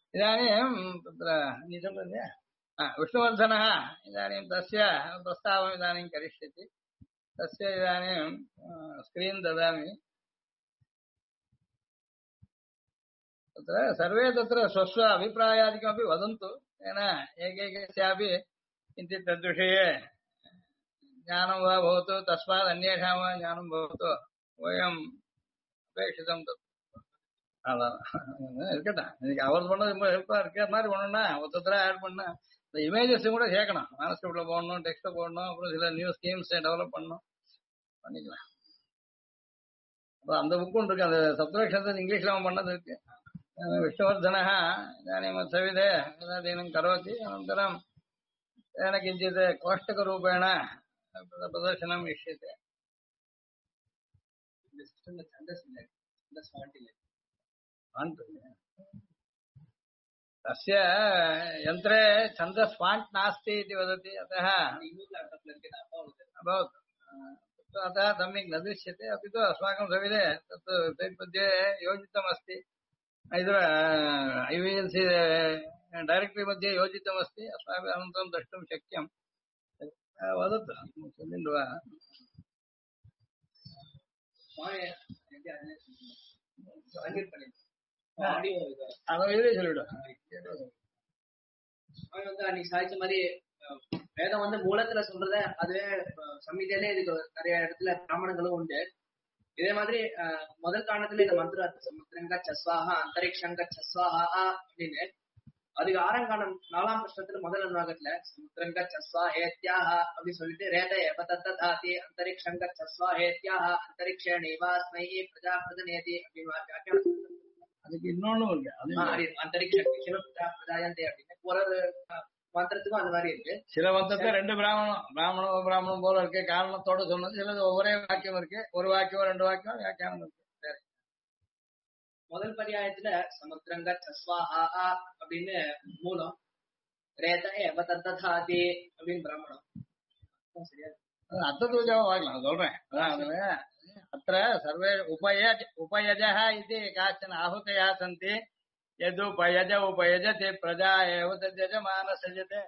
इदानीं तत्र विष्णुवर्धनः इदानीं तस्य प्रस्तावम् इदानीं करिष्यति तस्य इदानीं स्क्रीन् ददामि तत्र सर्वे तत्र स्वस्व अभिप्रायादिकमपि वदन्तु येन एकैकस्यापि किञ्चित् तद्विषये ज्ञानं वा भवतु तस्मात् अन्येषां वा ज्ञानं भवतु वयम् अपेक्षितं तत् அதான் இருக்கட்டும் இன்னைக்கு அவர் பண்ணது ரொம்ப ஹெல்ப்பா இருக்கிற மாதிரி பண்ணணும்னா ஒருத்தர ஆட் பண்ணா இந்த இமேஜஸ் கூட சேர்க்கணும் மேனஸ்கிரிப்ட்ல போடணும் டெக்ஸ்ட்ல போடணும் அப்புறம் சில நியூ ஸ்கீம்ஸ் டெவலப் பண்ணணும் பண்ணிக்கலாம் அப்புறம் அந்த புக்கும் இருக்கு அந்த சப்தலட்சணத்தை இங்கிலீஷ்ல அவன் பண்ணது இருக்கு विष्णुवर्धनः इदानीं सविधे यदादीनं करोति अनन्तरं तेन किञ्चित् कोष्टकरूपेण प्रदर्शनम् इष्यते तस्य यन्त्रे छन्दस् फाण्ट् नास्ति इति वदति अतः अभवत् अतः सम्यक् न दृश्यते अपि तु अस्माकं सविधे तत् वेब्सैट् मध्ये योजितमस्ति IVLC डैरेक्टरी मध्ये योजितमस्ति अस्माभिः अनन्तरं द्रष्टुं शक्यं वदतु समीचीनं वा அவன் இதுலயே சொல்லிவிடும் அன்னைக்கு சாதிச்ச மாதிரி வேதம் வந்து மூலத்துல சொல்றத அதுவே சம்மிதியிலே இதுக்கு நிறைய இடத்துல பிராமணங்களும் உண்டு. இதே மாதிரி முதல் காரணத்துல இந்த மந்திரம் சமுத்திரங்க சஸ்வாஹா அந்தரிக்ஷங்க சஸ்வாஹா அப்படின்னு அதுக்கு ஆரங்காலம் 4ஆம் பிரஷ்னத்துல முதல் அனுவாகத்துல சமுத்திரங்க சஸ்வா ஹேத்யாஹா அப்படின்னு சொல்லிட்டு ரேத எவதத்தாதி அந்தரிக்ஷங்க சஸ்வா ஹேத்யாஹா அந்தரிக்ஷேணேவா ஸ்மைஹி பிரஜா பிரஜனேதி அப்படின்னு அதுக்கு இன்னொன்னும் இருக்கு அந்தரிக்ஷ பிரஜாயந்தே அப்படின்னு ஒரு மந்திரத்துக்கும் அந்த மாதிரி இருக்கு. சில மந்திரத்தை ரெண்டு பிராமணம் போல இருக்கு காரணத்தோட சொன்னது சிலது ஒரே வாக்கியம் இருக்கு ஒரு வாக்கியம் ரெண்டு வாக்கியம் வியாக்கியானம் இருக்கு. முதல் பரியாயத்துல சமுத்திரங்க சஸ்வாஹா அப்படின்னு மூலம் ரேத எவதத்தாதி அப்படின்னு பிராமணம் சரியா அர்த்தத்தூஜாவை வாங்கலாம் சொல்றேன் अत्र सर्वे उपयजः इति काचन आहुतयः सन्ति यदुपयज उपयजते प्रजा एव तद्यजमान सजते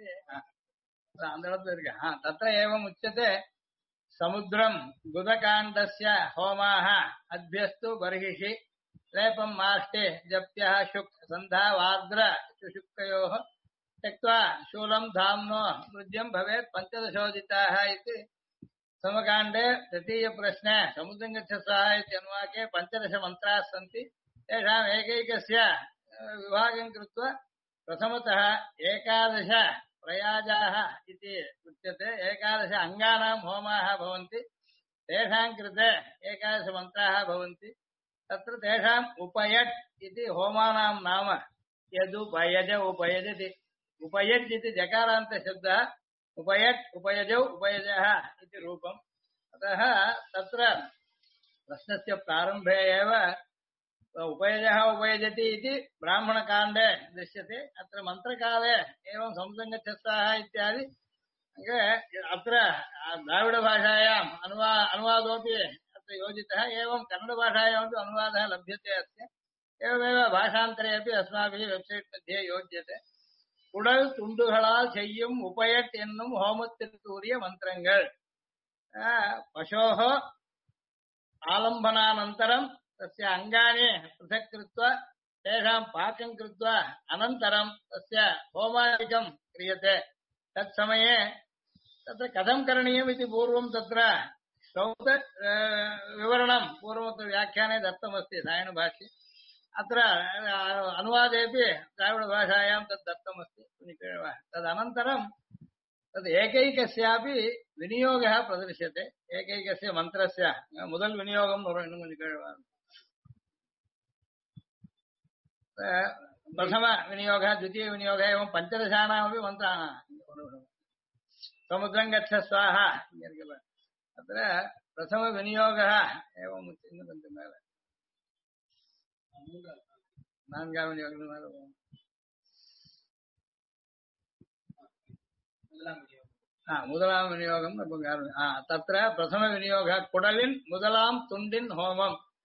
तत्र एवम् उच्यते समुद्रं गुदकाण्डस्य होमाः अभ्यस्तु बर्हिषि लेपं माष्टे जप्त्यः शुक् सन्धावार्द्र शुशुक्कयोः त्यक्त्वा शूलं धाम्नो मृज्यं भवेत् पञ्चदशोदिताः इति समकाण्डे तृतीय प्रश्ने समुद्रङ्गच्छस्वाः इत्यनुवाके 15 मन्त्राः सन्ति तेषाम् एकैकस्य विभागं कृत्वा प्रथमतः 11 प्रयाजाः इति उच्यते 11 अङ्गानां होमाः भवन्ति तेषां कृते 11 मन्त्राः भवन्ति तत्र तेषाम् उपयट् इति होमानां नाम यदुपयज उपयजति उपयज् इति जकारान्तशब्दः उपयट् उपयजौ उपयजः इति रूपम् अतः तत्र प्रश्नस्य प्रारम्भे एव उपयजः उपयजति इति ब्राह्मणकाण्डे दृश्यते अत्र मन्त्रकाले एवं समुद्रङ्गच्छस्वाः इत्यादि अत्र द्राविडभाषायाम् अनुवादोऽपि अत्र योजितः एवं कन्नडभाषायामपि अनुवादः लभ्यते अस्य एवमेव भाषान्तरे अपि अस्माभिः वेब्सैट् मध्ये योज्यते உடல் துண்டுகளால் செய்யும் உபயட் என்னும் ஹோமத்திற்குரிய மந்திரங்கள் பசோஹ ஆலம்பனானந்தரம் தஸ்ய அங்கானி पृथक् कृत्वा तेषां पाकं कृत्वा अनन्तरं तस्य होमादिकं क्रियते तत्समये तत्र कथं करणीयम् इति पूर्वं तत्र श्रौत विवरणं पूर्वत्र व्याख्याने दत्तमस्ति सायणभाष्ये अत्र अनुवादेपि द्राविडभाषायां तद् दत्तमस्ति तदनन्तरं तद् एकैकस्यापि विनियोगः प्रदर्श्यते एकैकस्य मन्त्रस्य मुदल् विनियोगं प्रथमविनियोगः द्वितीयविनियोगः एवं 15 मन्त्राणां समुद्रं गच्छ स्वाहा अत्र प्रथमविनियोगः एवं நான்காம் முதலாம் விநியோகம் तत्र प्रथम विनियोगः कुडलिन् मुदलां तुण्डिन् होमम्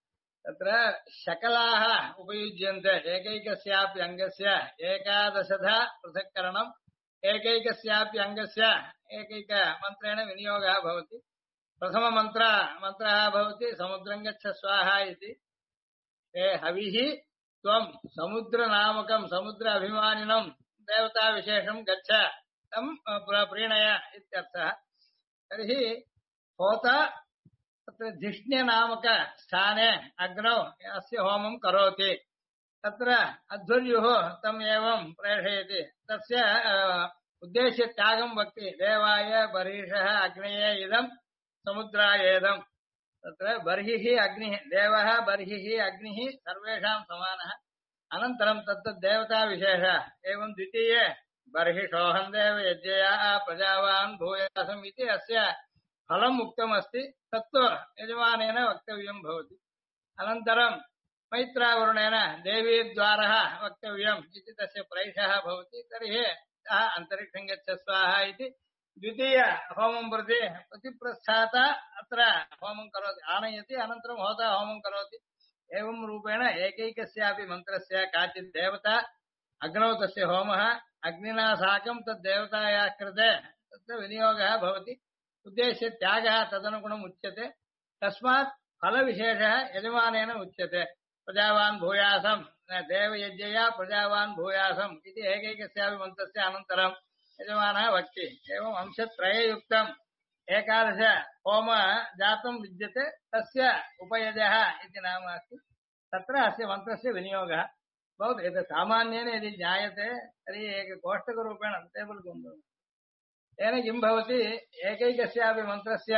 तत्र शकलाः उपयुज्यन्ते एकैकस्यापि अङ्गस्य एकादशधा पृथक्करणम् एकैकस्यापि अङ्गस्य एकैकमन्त्रेण विनियोगः भवति प्रथममन्त्रः भवति समुद्रं गच्छ स्वाहा इति हे हविः त्वं समुद्रनामकं समुद्र अभिमानिनं देवताविशेषं गच्छ तं प्रीणय इत्यर्थः तर्हि होता तत्र धिष्ण्यनामक स्थाने अग्नौ अस्य होमं करोति तत्र अध्वर्युः तम् एवं प्रेषयति तस्य उद्देश्य त्यागं वक्ति देवाय बर्हिषः अग्नये इदं समुद्रायेदं तत्र बर्हिः अग्निः देवः बर्हिः अग्निः सर्वेषां समानः अनन्तरं तत्तद् देवताविशेषः एवं द्वितीये बर्हिषोऽहं देव यज्ञया प्रजावान् भूयासम् इति अस्य फलम् उक्तमस्ति तत्तु यजमानेन वक्तव्यं भवति अनन्तरं मैत्रावरुणेन देवीद्वारः वक्तव्यम् इति तस्य प्रैषः भवति तर्हि सः अन्तरिक्षं गच्छ स्वाहा इति द्वितीय होमं प्रति प्रतिप्रस्थात अत्र होमं करोति आनयति अनन्तरं होता होमं करोति एवं रूपेण एकैकस्यापि मन्त्रस्य काचित् देवता अग्नौ तस्य होमः अग्निना साकं तद्देवतायाः कृते तत्र विनियोगः भवति उद्देश्य त्यागः तदनुगुणम् उच्यते तस्मात् फलविशेषः यजमानेन उच्यते प्रजावान् भूयासं देवयज्ञया प्रजावान् भूयासम् इति एकैकस्यापि मन्त्रस्य अनन्तरं यजमानः वक्ति एवम् अंशत्रययुक्तम् एकादश होम जातं विद्यते तस्य उपयजः इति नाम अस्ति तत्र अस्य मन्त्रस्य विनियोगः भवति एतत् सामान्येन यदि ज्ञायते तर्हि एककोष्टकरूपेण टेबल् तेन किं भवति एकैकस्यापि मन्त्रस्य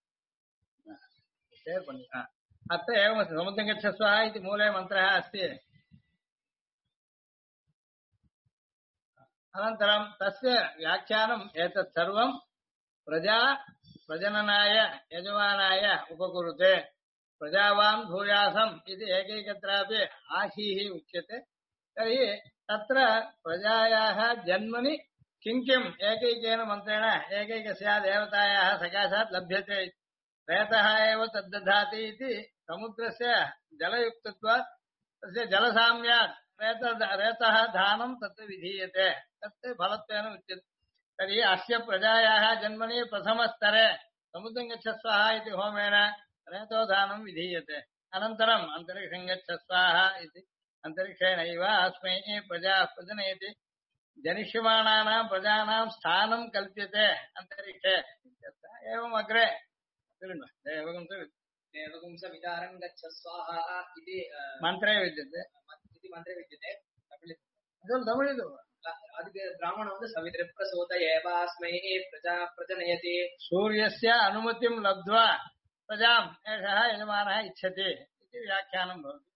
अत्र एवमस्ति समुद्रं गच्छ स्वाहा इति मूले मन्त्रः अस्ति अनन्तरं तस्य व्याख्यानम् एतत् सर्वं प्रजननाय यजमानाय उपकुरुते प्रजावान् भूयासम् इति एकैकत्रापि आशीः उच्यते तर्हि तत्र प्रजायाः जन्मनि किं किम् एकैकेन मन्त्रेण एकैकस्या देवतायाः सकाशात् लभ्यते रेतः एव तद्दधाति इति समुद्रस्य जलयुक्तत्वात् तस्य जलसाम्यात् रेतः धानं तत्र विधीयते तत् फलत्वेन उच्यते तर्हि अस्य प्रजायाः जन्मनि प्रथमस्तरे समुद्रं गच्छ स्वाहा इति होमेन रेतोधानं विधीयते अनन्तरम् अन्तरिक्षं गच्छ स्वाहा इति अन्तरिक्षेणैव अस्मै प्रजा प्रजनयति जनिष्यमाणानां प्रजानां स्थानं कल्प्यते अन्तरिक्षे एवम् अग्रे देवगुंसविदारं गच्छ स्वाहा इति मन्त्रे विद्यते तमिळिदु அதுக்கு பிராமணன் வந்து சவித்ரப்ரசோத ஏவாஸ்மை பிரஜா பிரஜனயதி सूर्यस्य अनुमतिं लब्ध्वा प्रजाम् एषः यजमानः इच्छति इति व्याख्यानं भवति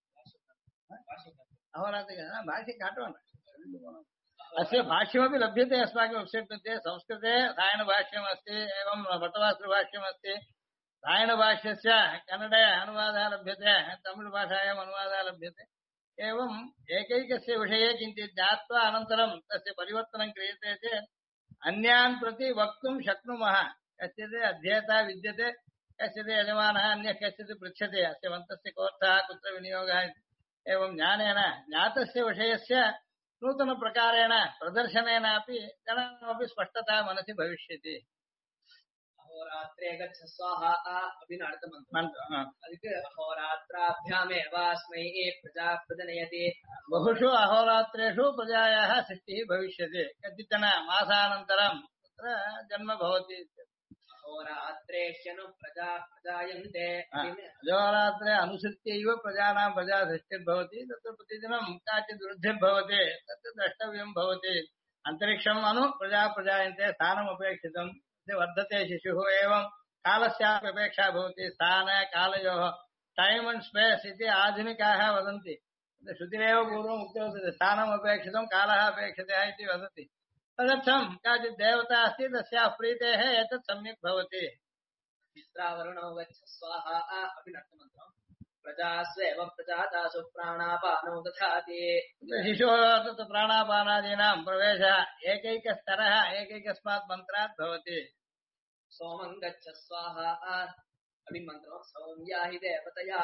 अहोरात्रिकः भाष्ये काटवन् अस्य भाष्यमपि लभ्यते अस्माकं वेब्सैट् मध्ये संस्कृते सायणभाष्यमस्ति एवं भट्टवास्त्रभाष्यमस्ति सायणभाष्यस्य कन्नडे अनुवादः लभ्यते तमिळुभाषायाम् अनुवादः लभ्यते एवम् एकैकस्य विषये किञ्चित् ज्ञात्वा अनन्तरं तस्य परिवर्तनं क्रियते चेत् अन्यान् प्रति वक्तुं शक्नुमः कश्चित् अध्येता विद्यते कश्चित् यजमानः अन्यः कश्चित् पृच्छति अस्य मन्त्रस्य कोऽर्थः कुत्र विनियोगः इति एवं ज्ञानेन ज्ञातस्य विषयस्य नूतनप्रकारेण प्रदर्शनेनापि जनानामपि स्पष्टता मनसि भविष्यति अहोरात्रे गच्छ स्वाहा அப்படின்னு அடுத்த மந்திரம் அதுக்கு अहोरात्राभ्यामेवास्मै प्रजा प्रजनयति बहुषु अहोरात्रेषु प्रजायाः सृष्टिः भविष्यति कतिचन मासानन्तरं तत्र जन्म भवति अहोरात्रेष्यनु प्रजा प्रजायन्ते अहोरात्रे अनुसृत्यैव प्रजानां प्रजा सृष्टिर्भवति तत्र प्रतिदिनं काचित् वृद्धिर्भवति तत्र द्रष्टव्यं भवति अन्तरिक्षम् अनु प्रजा प्रजायन्ते स्थानमपेक्षितं वर्धते शिशुः एवं कालस्यापि अपेक्षा भवति स्थान कालयोः टाइम् अण्ड् स्पेस् इति आधुनिकाः वदन्ति श्रुतिरेव पूर्वम् उक्तवती स्थानम् अपेक्षितं कालः अपेक्षितः इति वदति तदर्थं काचित् देवता अस्ति तस्याः प्रीतेः एतत् सम्यक् भवति मित्रावरुणो गच्छ स्वाहा अभिनक्तमन्त्रम् प्रजास्वेव प्रजातासु प्राणापानो दधाति शिशोः तत् प्राणापानादीनां प्रवेशः एकैकस्तरः एकैकस्मात् मन्त्रात् भवति सोमं गच्छ स्वाहा अभिमन्त्रम् सौम्या हि देवतया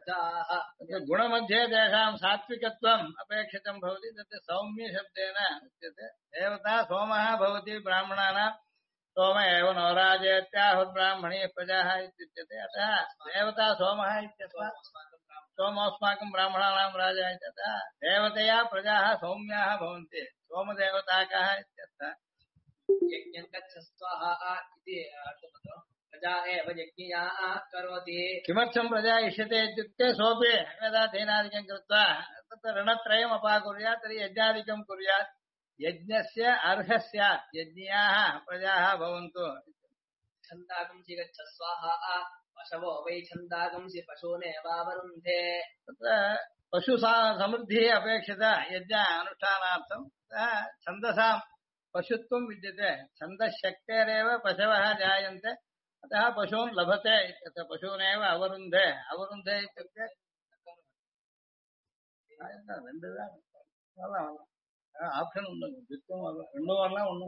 प्रजाः तत्र गुणमध्ये तेषां सात्विकत्वम् अपेक्षितं भवति तत् सौम्यशब्देन उच्यते देवता सोमः भवति ब्राह्मणानां सोम एव नवराजेत्याहुर्ब्राह्मणीः प्रजाः इत्युच्यते अतः देवता सोमः इत्यस्मात् सोमोऽस्माकं ब्राह्मणानां राजा इत्यतः देवतया प्रजाः सौम्याः भवन्ति सोमदेवताकः इत्यर्थः यज्ञं गच्छस्वाहा इति अर्थः प्रजा एव यज्ञियाः करोति किमर्थं प्रजा इष्यते इत्युक्ते सोऽपि वेदाध्ययनादिकं कृत्वा तत्र ऋणत्रयम् अपाकुर्यात् तर्हि यज्ञादिकं कुर्यात् यज्ञस्य अर्हः स्यात् यज्ञियाः प्रजाः भवन्तु छन्दागंसि गच्छस्वाहा पशवो वै छन्दागंसि पशूनेवावरुन्धे तत्र पशु समृद्धिः अपेक्षिता यज्ञ अनुष्ठानार्थं छन्दसां पशुत्वं विद्यते छन्दशक्तेरेव पशवः जायन्ते अतः पशून् लभते इत्यत्र पशूनेव अवरुन्धे अवरुन्धे इत्युक्ते ஆப்ஷன் உண்டு ரெண்டும் வரலாம் ஒண்ணும்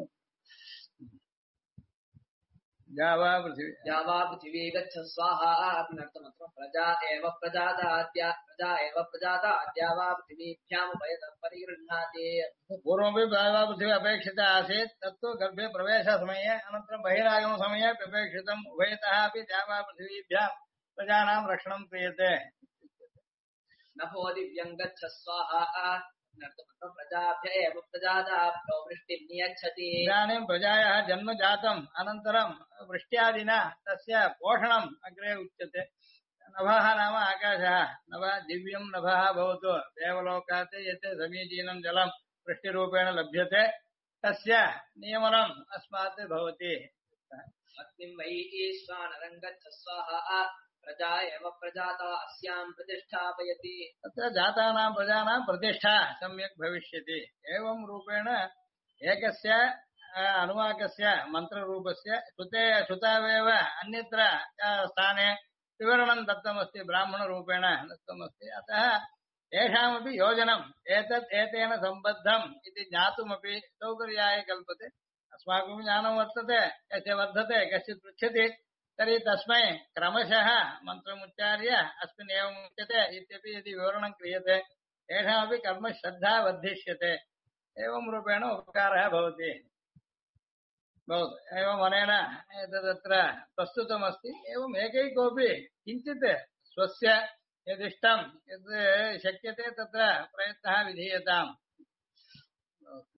जावा पृथ्वी जावा पृथिवी गच्छ स्वाहा अर्थमत्र प्रजा एव प्रजाता द्यावा पृथिवीभ्यामुपयतः परिगृह्णाति पूर्वमपि जावा पृथिवी अपेक्षिता आसीत् तत्तु गर्भे प्रवेशसमये अनन्तरं बहिरागमसमये अपेक्षितम् उभयतः अपि जावा पृथिवीभ्यां प्रजानां रक्षणं क्रियते नभो दिव्यं गच्छ स्वाहा प्रजाभ्य एव प्रजादाभ्यो वृष्टिं नियच्छति इदानीं प्रजायाः जन्म जातम् अनन्तरं वृष्ट्यादिना तस्य पोषणम् अग्रे उच्यते नभः नाम आकाशः नभः दिव्यं नभः भवतु देवलोकात् यत् समीचीनं जलं वृष्टिरूपेण लभ्यते तस्य नियमनम् अस्मात् भवति अग्निं वै ईश्वानरं गच्छ स्वाहा प्रजा एव प्रजाता अस्यां प्रतिष्ठापयति तत्र जातानां प्रजानां प्रतिष्ठा सम्यक् भविष्यति एवं रूपेण एकस्य अनुवाकस्य मन्त्ररूपस्य श्रुतावेव अन्यत्र स्थाने विवरणं दत्तमस्ति ब्राह्मणरूपेण दत्तमस्ति अतः तेषामपि योजनम् एतेन सम्बद्धम् इति ज्ञातुमपि सौकर्याय कल्पते अस्माकं ज्ञानं वर्तते यस्य वर्धते कश्चित् पृच्छति तर्हि तस्मै क्रमशः मन्त्रमुच्चार्य अस्मिन् एवम् उच्यते इत्यपि यदि विवरणं क्रियते तेषामपि कर्मश्रद्धा वर्धिष्यते एवं रूपेण उपकारः भवति एवम् अनेन एतदत्र प्रस्तुतमस्ति एवम् एकैकोऽपि किञ्चित् स्वस्य यदिष्टं यद् शक्यते तत्र प्रयत्नः विधीयताम्